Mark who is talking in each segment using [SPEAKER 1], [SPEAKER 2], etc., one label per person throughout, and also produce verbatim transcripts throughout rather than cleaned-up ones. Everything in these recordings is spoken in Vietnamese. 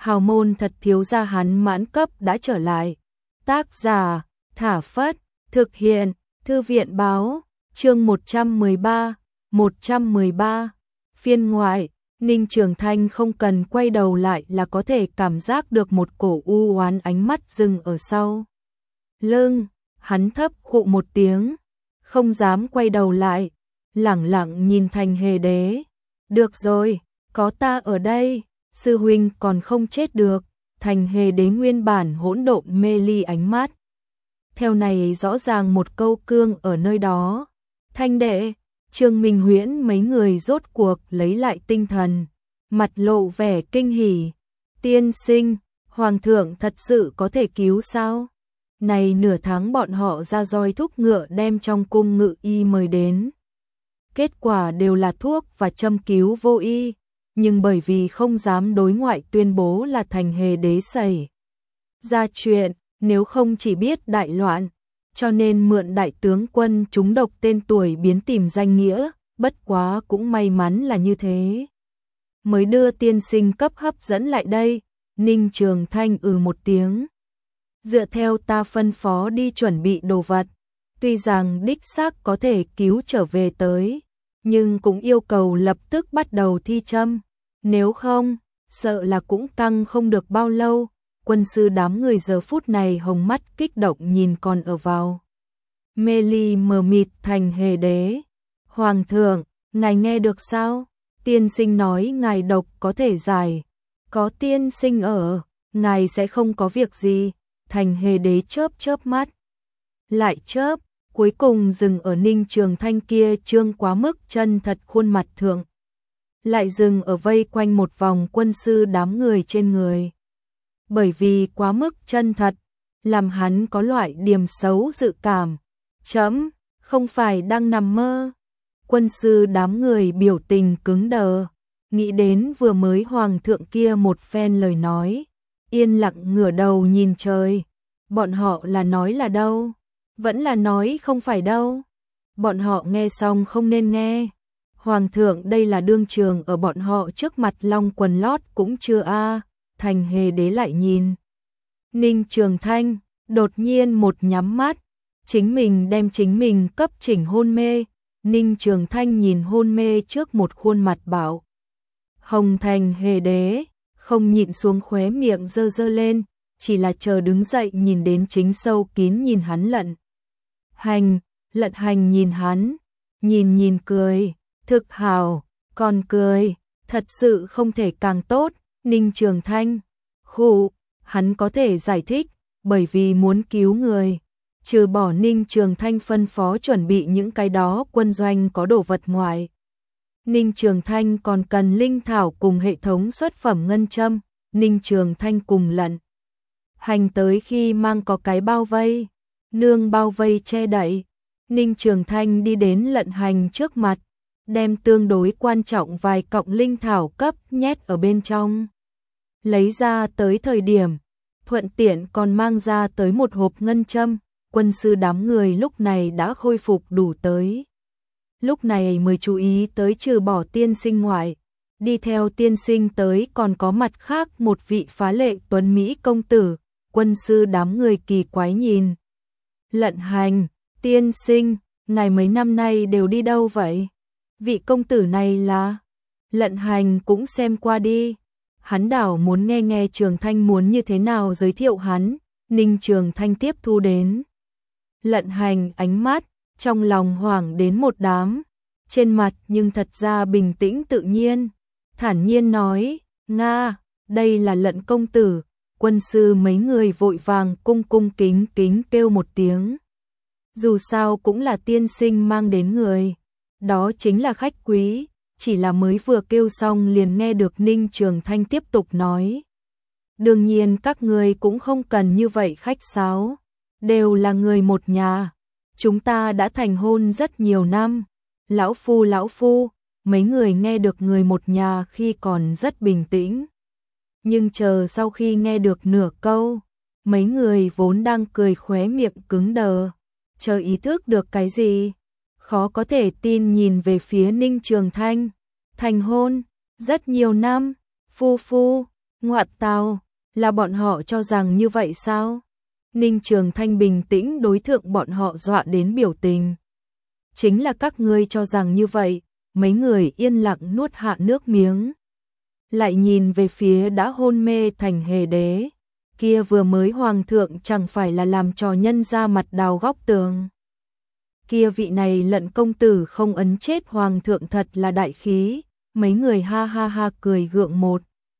[SPEAKER 1] hào môn thật thiếu gia hắn mãn cấp đã trở lại. Tác giả, Thả Phất, thực hiện, Thư viện báo, chương một trăm mười ba, một trăm mười ba, phiên ngoại, Ninh Trường Thanh không cần quay đầu lại là có thể cảm giác được một cổ u oán ánh mắt dừng ở sau lưng, hắn thấp khụ một tiếng, không dám quay đầu lại, lẳng lặng nhìn Thành Hề Đế. Được rồi, có ta ở đây, sư huynh còn không chết được. Thành Hề Đế nguyên bản hỗn độn mê ly ánh mắt. Theo này rõ ràng một câu cương ở nơi đó. Thanh đệ, Trương Minh Huyễn mấy người rốt cuộc lấy lại tinh thần, mặt lộ vẻ kinh hỉ. Tiên sinh, hoàng thượng thật sự có thể cứu sao? Này nửa tháng bọn họ ra roi thúc ngựa đem trong cung ngự y mời đến. Kết quả đều là thuốc và châm cứu vô y, nhưng bởi vì không dám đối ngoại tuyên bố là Thành Hề Đế xảy ra chuyện, nếu không chỉ biết đại loạn, cho nên mượn đại tướng quân trúng độc tên tuổi biến tìm danh nghĩa, bất quá cũng may mắn là như thế. Mới đưa tiên sinh cấp hấp dẫn lại đây. Ninh Trường Thanh ừ một tiếng. Dựa theo ta phân phó đi chuẩn bị đồ vật, tuy rằng đích xác có thể cứu trở về tới, nhưng cũng yêu cầu lập tức bắt đầu thi châm, nếu không, sợ là cũng căng không được bao lâu. Quân sư đám người giờ phút này hồng mắt kích động nhìn còn ở vào mê ly mờ mịt Thành Hề Đế. Hoàng thượng, ngài nghe được sao? Tiên sinh nói ngài độc có thể giải, có tiên sinh ở, ngài sẽ không có việc gì. Thành Hề Đế chớp chớp mắt, lại chớp, cuối cùng dừng ở Ninh Trường Thanh kia trương quá mức chân thật khuôn mặt thượng, lại dừng ở vây quanh một vòng quân sư đám người trên người. Bởi vì quá mức chân thật, làm hắn có loại điểm xấu dự cảm. Chấm, không phải đang nằm mơ. Quân sư đám người biểu tình cứng đờ, nghĩ đến vừa mới hoàng thượng kia một phen lời nói, yên lặng ngửa đầu nhìn trời. Bọn họ là nói là đâu? Vẫn là nói không phải đâu? Bọn họ nghe xong không nên nghe. Hoàng thượng đây là đương trường ở bọn họ trước mặt long quần lót cũng chưa a. Thành Hề Đế lại nhìn Ninh Trường Thanh, đột nhiên một nhắm mắt, chính mình đem chính mình cấp chỉnh hôn mê. Ninh Trường Thanh nhìn hôn mê trước một khuôn mặt bảo hồng Thành Hề Đế, không nhịn xuống khóe miệng dơ dơ lên, chỉ là chờ đứng dậy nhìn đến chính sâu kín nhìn hắn lận hành. Lận hành nhìn hắn, nhìn nhìn cười, thực hào, còn cười, thật sự không thể càng tốt. Ninh Trường Thanh, khụ, hắn có thể giải thích, bởi vì muốn cứu người, trừ bỏ Ninh Trường Thanh phân phó chuẩn bị những cái đó quân doanh có đồ vật ngoài. Ninh Trường Thanh còn cần linh thảo cùng hệ thống xuất phẩm ngân châm. Ninh Trường Thanh cùng lận hành tới khi mang có cái bao vây, nương bao vây che đậy. Ninh Trường Thanh đi đến lận hành trước mặt, đem tương đối quan trọng vài cọng linh thảo cấp nhét ở bên trong. Lấy ra tới thời điểm, thuận tiện còn mang ra tới một hộp ngân châm. Quân sư đám người lúc này đã khôi phục đủ tới. Lúc này mới chú ý tới trừ bỏ tiên sinh ngoại, đi theo tiên sinh tới còn có mặt khác một vị phá lệ tuấn Mỹ công tử. Quân sư đám người kỳ quái nhìn lận hành, tiên sinh, ngài mấy năm nay đều đi đâu vậy? Vị công tử này là... Lận hành cũng xem qua đi. Hắn đảo muốn nghe nghe Trường Thanh muốn như thế nào giới thiệu hắn. Ninh Trường Thanh tiếp thu đến lận hành ánh mắt, trong lòng hoảng đến một đám, trên mặt nhưng thật ra bình tĩnh tự nhiên, thản nhiên nói, Nga, đây là lận công tử. Quân sư mấy người vội vàng cung cung kính kính kêu một tiếng. Dù sao cũng là tiên sinh mang đến người, đó chính là khách quý. Chỉ là mới vừa kêu xong liền nghe được Ninh Trường Thanh tiếp tục nói, đương nhiên các người cũng không cần như vậy khách sáo, đều là người một nhà, chúng ta đã thành hôn rất nhiều năm. Lão phu lão phu, mấy người nghe được người một nhà khi còn rất bình tĩnh, nhưng chờ sau khi nghe được nửa câu, mấy người vốn đang cười khóe miệng cứng đờ, chờ ý thức được cái gì, khó có thể tin nhìn về phía Ninh Trường Thanh. Thành hôn, rất nhiều năm, phu phu, Ngoại tao, là bọn họ cho rằng như vậy sao? Ninh Trường Thanh bình tĩnh đối thượng bọn họ dọa đến biểu tình. Chính là các ngươi cho rằng như vậy, mấy người yên lặng nuốt hạ nước miếng. Lại nhìn về phía đã hôn mê Thành Hề Đế, kia vừa mới hoàng thượng chẳng phải là làm trò nhân ra mặt đào góc tường. Kia vị này Lận công tử không ấn chết hoàng thượng thật là đại khí, mấy người ha ha ha cười gượng một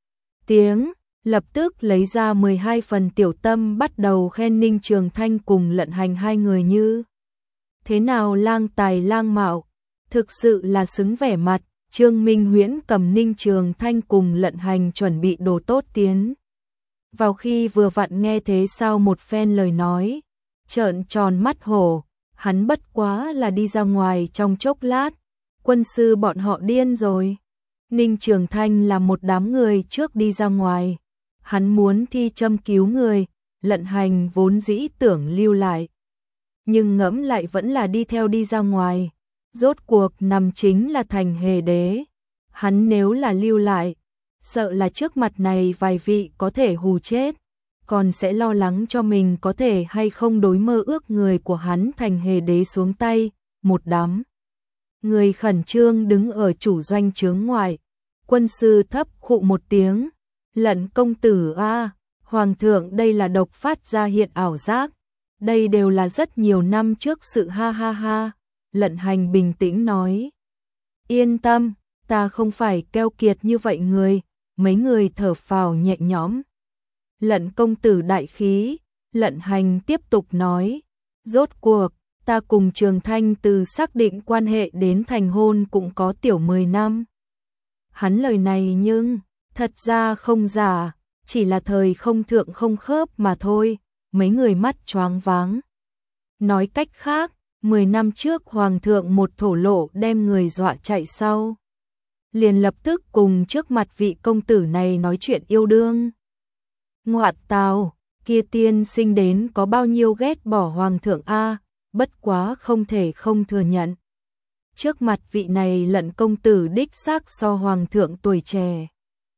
[SPEAKER 1] tiếng, lập tức lấy ra mười hai phần tiểu tâm bắt đầu khen Ninh Trường Thanh cùng Lận Hành hai người như thế nào lang tài lang mạo, thực sự là xứng vẻ mặt. Trương Minh Huyễn cầm Ninh Trường Thanh cùng Lận Hành chuẩn bị đồ tốt tiến vào, khi vừa vặn nghe thế sau một phen lời nói, trợn tròn mắt hổ, hắn bất quá là đi ra ngoài trong chốc lát, quân sư bọn họ điên rồi. Ninh Trường Thanh là một đám người trước đi ra ngoài, hắn muốn thi châm cứu người, Lận Hành vốn dĩ tưởng lưu lại, nhưng ngẫm lại vẫn là đi theo đi ra ngoài. Rốt cuộc nằm chính là Thành Hề Đế, hắn nếu là lưu lại, sợ là trước mặt này vài vị có thể hù chết, còn sẽ lo lắng cho mình có thể hay không đối mơ ước người của hắn Thành Hề Đế xuống tay. Một đám người khẩn trương đứng ở chủ doanh trướng ngoài, quân sư thấp khụ một tiếng, Lận công tử a, hoàng thượng đây là độc phát ra hiện ảo giác, đây đều là rất nhiều năm trước sự ha ha ha. Lận Hành bình tĩnh nói, yên tâm, ta không phải keo kiệt như vậy người. Mấy người thở phào nhẹ nhõm. Lận công tử đại khí, Lận Hành tiếp tục nói, rốt cuộc, ta cùng Trường Thanh từ xác định quan hệ đến thành hôn cũng có tiểu mười năm. Hắn lời này nhưng, thật ra không giả, chỉ là thời không thượng không khớp mà thôi. Mấy người mắt choáng váng. Nói cách khác, mười năm trước hoàng thượng một thổ lộ đem người dọa chạy sau, liền lập tức cùng trước mặt vị công tử này nói chuyện yêu đương. Ngoại tào, kia tiên sinh đến có bao nhiêu ghét bỏ hoàng thượng a, bất quá không thể không thừa nhận. Trước mặt vị này Lận công tử đích xác so hoàng thượng tuổi trẻ,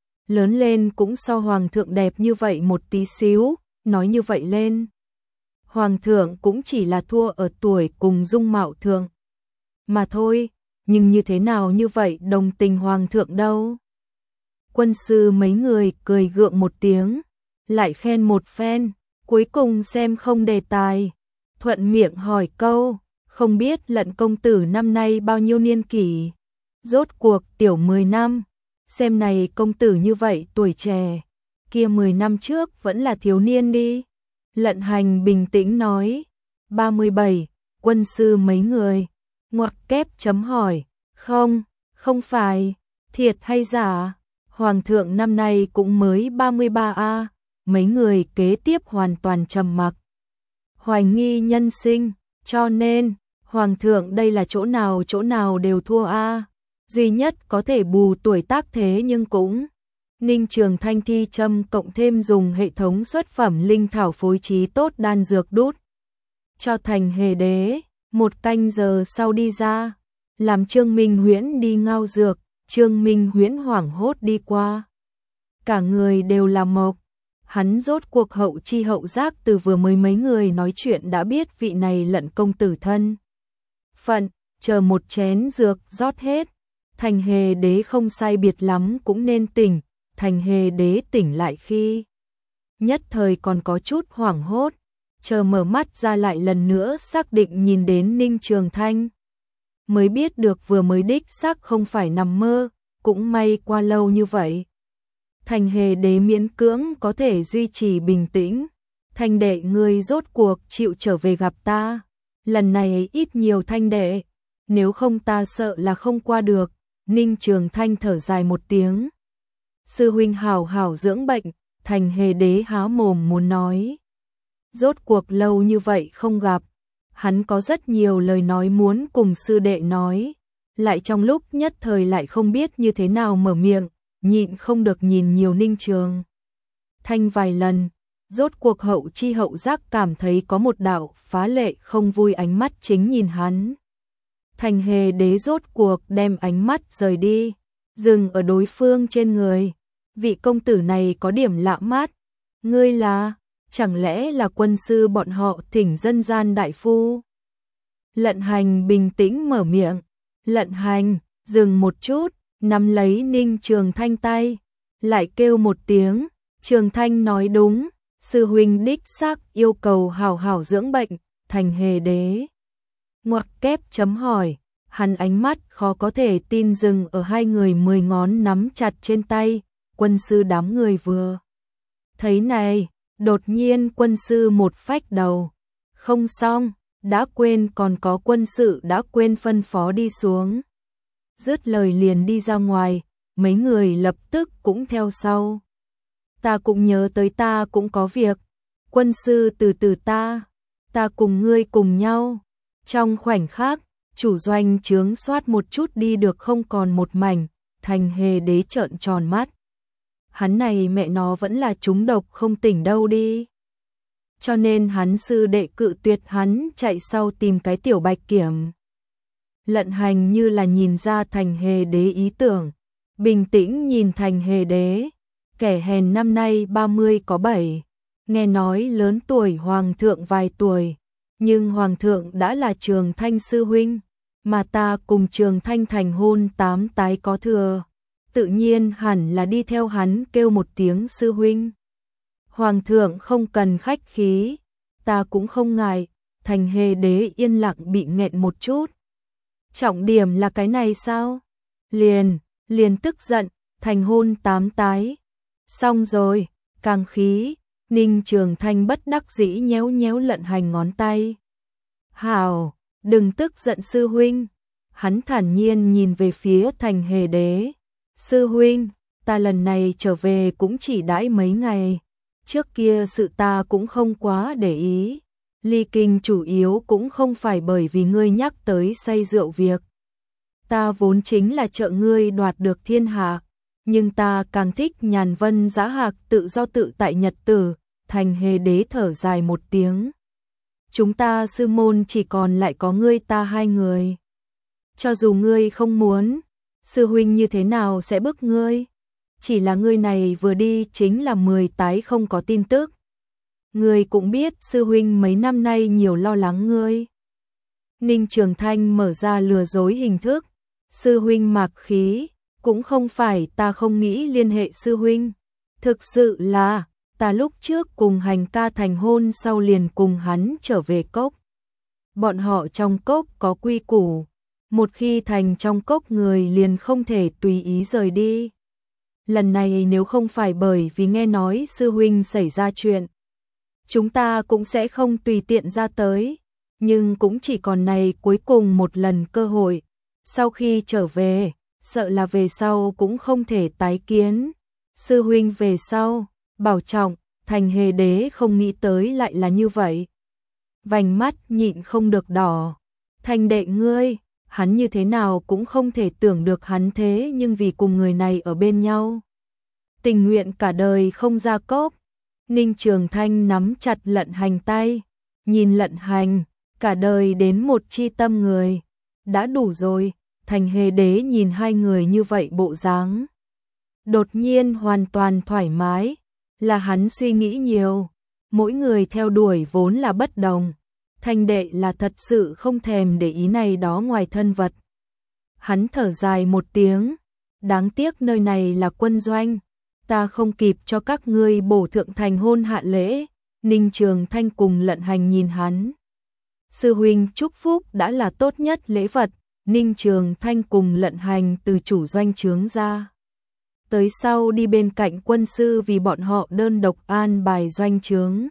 [SPEAKER 1] lớn lên cũng so hoàng thượng đẹp như vậy một tí xíu, nói như vậy lên, hoàng thượng cũng chỉ là thua ở tuổi cùng dung mạo thượng mà thôi, nhưng như thế nào như vậy đồng tình hoàng thượng đâu. Quân sư mấy người cười gượng một tiếng, lại khen một phen, cuối cùng xem không đề tài, thuận miệng hỏi câu, không biết Lận công tử năm nay bao nhiêu niên kỷ. Rốt cuộc tiểu mười năm, xem này công tử như vậy tuổi trẻ, kia mười năm trước vẫn là thiếu niên đi. Lận Hành bình tĩnh nói, ba mươi bảy. Quân sư mấy người ngoặc kép chấm hỏi, không, không phải, thiệt hay giả, hoàng thượng năm nay cũng mới ba mươi ba a. Mấy người kế tiếp hoàn toàn trầm mặc, hoài nghi nhân sinh, cho nên hoàng thượng đây là chỗ nào chỗ nào đều thua a, duy nhất có thể bù tuổi tác thế nhưng cũng. Ninh Trường Thanh thi châm cộng thêm dùng hệ thống xuất phẩm linh thảo phối trí tốt đan dược đút cho Thành Hề Đế. Một canh giờ sau đi ra, làm Trương Minh Huyễn đi ngao dược. Trương Minh Huyễn hoảng hốt đi qua, cả người đều là mộc. Hắn rốt cuộc hậu chi hậu giác, từ vừa mới mấy người nói chuyện đã biết vị này Lận công tử thân phận. Chờ một chén dược rót hết, Thành Hề Đế không sai biệt lắm cũng nên tỉnh. Thành Hề Đế tỉnh lại khi nhất thời còn có chút hoảng hốt, chờ mở mắt ra lại lần nữa xác định nhìn đến Ninh Trường Thanh, mới biết được vừa mới đích xác không phải nằm mơ, cũng may qua lâu như vậy. Thành Hề Đế miễn cưỡng có thể duy trì bình tĩnh, Thanh đệ ngươi rốt cuộc chịu trở về gặp ta, lần này ít nhiều Thanh đệ, nếu không ta sợ là không qua được. Ninh Trường Thanh thở dài một tiếng, sư huynh hảo hảo dưỡng bệnh. Thành Hề Đế há mồm muốn nói, rốt cuộc lâu như vậy không gặp, hắn có rất nhiều lời nói muốn cùng sư đệ nói, lại trong lúc nhất thời lại không biết như thế nào mở miệng, nhịn không được nhìn nhiều Ninh Trường Thanh vài lần, rốt cuộc hậu chi hậu giác cảm thấy có một đạo phá lệ không vui ánh mắt chính nhìn hắn. Thành Hề Đế rốt cuộc đem ánh mắt rời đi, dừng ở đối phương trên người, vị công tử này có điểm lạ mắt. Ngươi là, chẳng lẽ là quân sư bọn họ thỉnh dân gian đại phu? Lận Hành bình tĩnh mở miệng. Lận Hành, dừng một chút, nắm lấy Ninh Trường Thanh tay, lại kêu một tiếng. Trường Thanh nói đúng, sư huynh đích xác yêu cầu hảo hảo dưỡng bệnh, Thành Hề Đế. Ngoặc kép chấm hỏi, hắn ánh mắt khó có thể tin dừng ở hai người mười ngón nắm chặt trên tay, quân sư đám người vừa. Thấy này, đột nhiên quân sư một phách đầu. Không xong, đã quên còn có quân sự đã quên phân phó đi xuống. Dứt lời liền đi ra ngoài, mấy người lập tức cũng theo sau. Ta cũng nhớ tới ta cũng có việc. Quân sư từ từ ta, ta cùng ngươi cùng nhau. Trong khoảnh khắc, chủ doanh trướng soát một chút đi được không còn một mảnh, Thành Hề Đế trợn tròn mắt. Hắn này mẹ nó vẫn là trúng độc không tỉnh đâu đi. Cho nên hắn sư đệ cự tuyệt hắn chạy sau tìm cái tiểu bạch kiểm. Lận Hành như là nhìn ra Thành Hề Đế ý tưởng, bình tĩnh nhìn Thành Hề Đế, kẻ hèn năm nay ba mươi có bảy, nghe nói lớn tuổi hoàng thượng vài tuổi, nhưng hoàng thượng đã là Trường Thanh sư huynh, mà ta cùng Trường Thanh thành hôn tám tái có thừa, tự nhiên hẳn là đi theo hắn kêu một tiếng sư huynh. Hoàng thượng không cần khách khí, ta cũng không ngại. Thành Hề Đế yên lặng bị nghẹn một chút. Trọng điểm là cái này sao? Liền, liền tức giận, thành hôn tám tái. Xong rồi, càng khí, Ninh Trường Thanh bất đắc dĩ nhéo nhéo Lận Hành ngón tay. Hảo, đừng tức giận sư huynh. Hắn thản nhiên nhìn về phía Thành Hề Đế. Sư huynh, ta lần này trở về cũng chỉ đãi mấy ngày. Trước kia sự ta cũng không quá để ý. Ly kinh chủ yếu cũng không phải bởi vì ngươi nhắc tới say rượu việc. Ta vốn chính là trợ ngươi đoạt được thiên hạ, nhưng ta càng thích nhàn vân giá hạc tự do tự tại nhật tử. Thành Hề Đế thở dài một tiếng. Chúng ta sư môn chỉ còn lại có ngươi ta hai người. Cho dù ngươi không muốn, sư huynh như thế nào sẽ bức ngươi? Chỉ là ngươi này vừa đi chính là mười tái không có tin tức. Ngươi cũng biết sư huynh mấy năm nay nhiều lo lắng ngươi. Ninh Trường Thanh mở ra lừa dối hình thức. Sư huynh mặc khí, cũng không phải ta không nghĩ liên hệ sư huynh. Thực sự là, ta lúc trước cùng Hành ca thành hôn sau liền cùng hắn trở về cốc. Bọn họ trong cốc có quy củ. Một khi thành trong cốc người liền không thể tùy ý rời đi. Lần này nếu không phải bởi vì nghe nói sư huynh xảy ra chuyện, chúng ta cũng sẽ không tùy tiện ra tới, nhưng cũng chỉ còn này cuối cùng một lần cơ hội. Sau khi trở về, sợ là về sau cũng không thể tái kiến. Sư huynh về sau, bảo trọng. Thành Hề Đế không nghĩ tới lại là như vậy. Vành mắt nhịn không được đỏ. Thành đệ ngươi, hắn như thế nào cũng không thể tưởng được hắn thế nhưng vì cùng người này ở bên nhau. Tình nguyện cả đời không ra cốc. Ninh Trường Thanh nắm chặt Lận Hành tay, nhìn Lận Hành, cả đời đến một chi tâm người. Đã đủ rồi. Thành Hề Đế nhìn hai người như vậy bộ dáng, đột nhiên hoàn toàn thoải mái. Là hắn suy nghĩ nhiều. Mỗi người theo đuổi vốn là bất đồng. Thành đệ là thật sự không thèm để ý này đó ngoài thân vật. Hắn thở dài một tiếng. Đáng tiếc nơi này là quân doanh. Ta không kịp cho các ngươi bổ thượng thành hôn hạ lễ. Ninh Trường Thanh cùng Lận Hành nhìn hắn. Sư huynh chúc phúc đã là tốt nhất lễ vật. Ninh Trường Thanh cùng Lận Hành từ chủ doanh trướng ra. Tới sau đi bên cạnh quân sư vì bọn họ đơn độc an bài doanh trướng.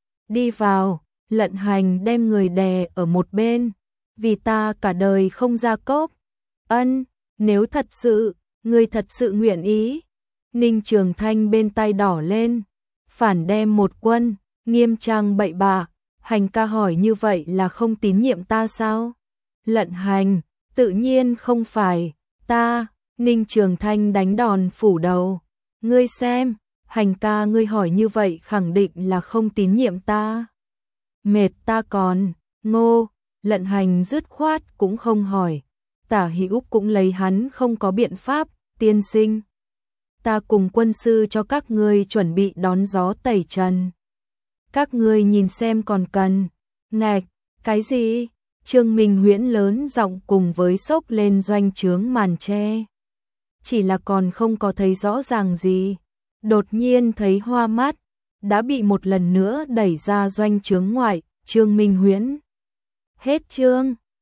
[SPEAKER 1] Đi vào, Lận Hành đem người đè ở một bên. Vì ta cả đời không ra cốc. Ân, nếu thật sự, người thật sự nguyện ý. Ninh Trường Thanh bên tai đỏ lên. Phản đem một quân, nghiêm trang bậy bạ. Hành ca hỏi như vậy là không tín nhiệm ta sao? Lận Hành, tự nhiên không phải, ta. Ninh Trường Thanh đánh đòn phủ đầu. Ngươi xem, Hành ca ngươi hỏi như vậy khẳng định là không tín nhiệm ta. Mệt ta còn, ngô. Lận Hành dứt khoát cũng không hỏi. Tả Hữu cũng lấy hắn không có biện pháp, tiên sinh. ta cùng quân sư cho các ngươi chuẩn bị đón gió tẩy trần. Các ngươi nhìn xem còn cần. Ngạch, cái gì? Trương Minh Huyễn lớn giọng cùng với xốc lên doanh trướng màn che. Chỉ là còn không có thấy rõ ràng gì. Đột nhiên thấy hoa mắt, đã bị một lần nữa đẩy ra doanh trướng ngoại. Trương Minh Huyễn. Hết chương.